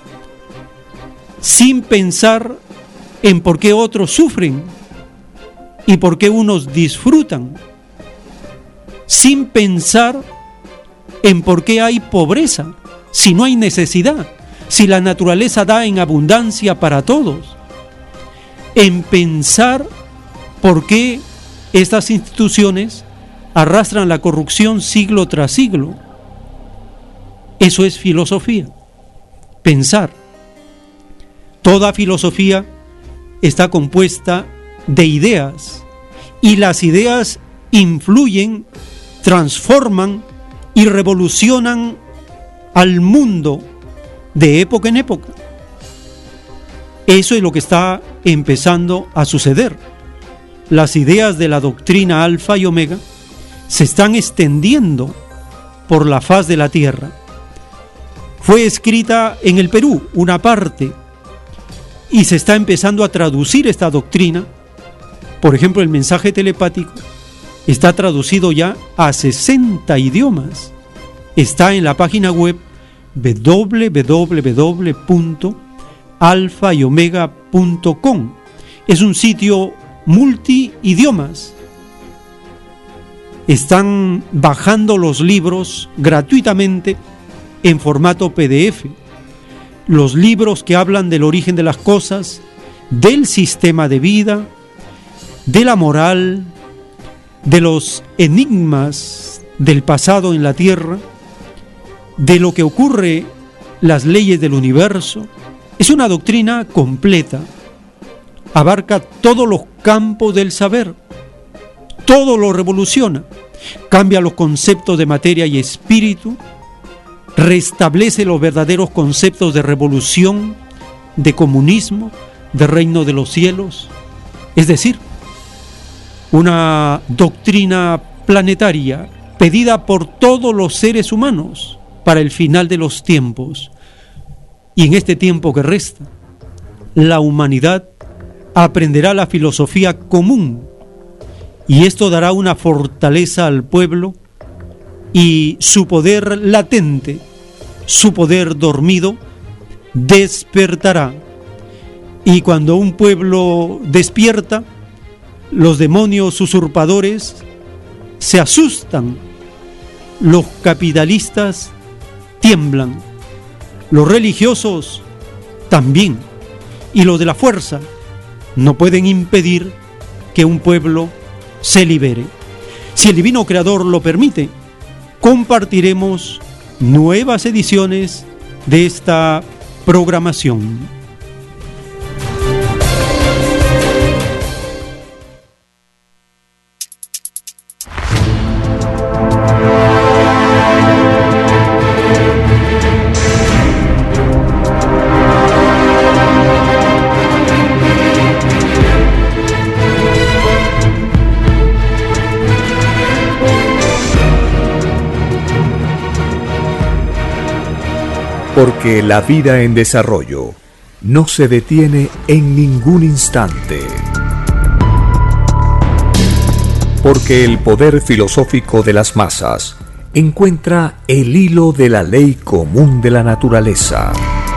sin pensar en por qué otros sufren y por qué unos disfrutan, sin pensar en por qué hay pobreza, si no hay necesidad, si la naturaleza da en abundancia para todos, en pensar por qué estas instituciones arrastran la corrupción siglo tras siglo. Eso es filosofía, pensar. Toda filosofía está compuesta de ideas, y las ideas influyen, transforman y revolucionan al mundo de época en época. Eso es lo que está empezando a suceder. Las ideas de la doctrina Alfa y Omega se están extendiendo por la faz de la tierra. Fue escrita en el Perú una parte, y se está empezando a traducir esta doctrina. Por ejemplo, el mensaje telepático está traducido ya a 60 idiomas. Está en la página web www.alfayomega.com. Es un sitio multi-idiomas. Están bajando los libros gratuitamente en formato PDF. Los libros que hablan del origen de las cosas, del sistema de vida, de la moral, de los enigmas del pasado en la Tierra, de lo que ocurre, las leyes del universo. Es una doctrina completa. Abarca todos los campos del saber. Todo lo revoluciona. Cambia los conceptos de materia y espíritu. Restablece los verdaderos conceptos de revolución, de comunismo, de reino de los cielos. Es decir, una doctrina planetaria pedida por todos los seres humanos para el final de los tiempos. Y en este tiempo que resta, la humanidad aprenderá la filosofía común, y esto dará una fortaleza al pueblo, y su poder latente, su poder dormido, despertará. Y cuando un pueblo despierta, los demonios usurpadores se asustan, los capitalistas tiemblan, los religiosos también, y los de la fuerza no pueden impedir que un pueblo se libere. Si el Divino Creador lo permite, compartiremos nuevas ediciones de esta programación. Porque la vida en desarrollo no se detiene en ningún instante. Porque el poder filosófico de las masas encuentra el hilo de la ley común de la naturaleza.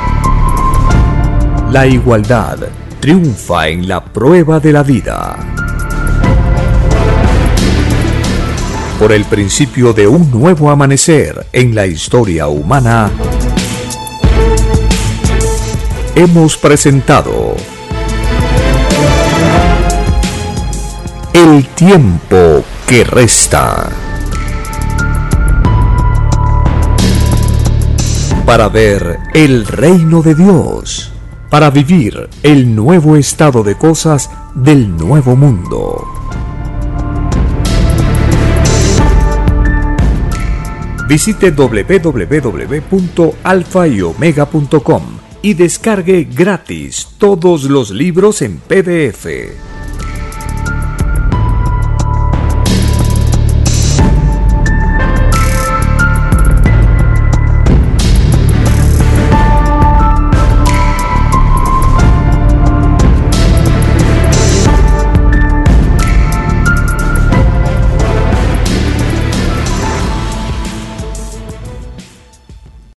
La igualdad triunfa en la prueba de la vida. Por el principio de un nuevo amanecer en la historia humana, hemos presentado El tiempo que resta. Para ver el reino de Dios, para vivir el nuevo estado de cosas del nuevo mundo. Visite www.alfayomega.com y descargue gratis todos los libros en PDF.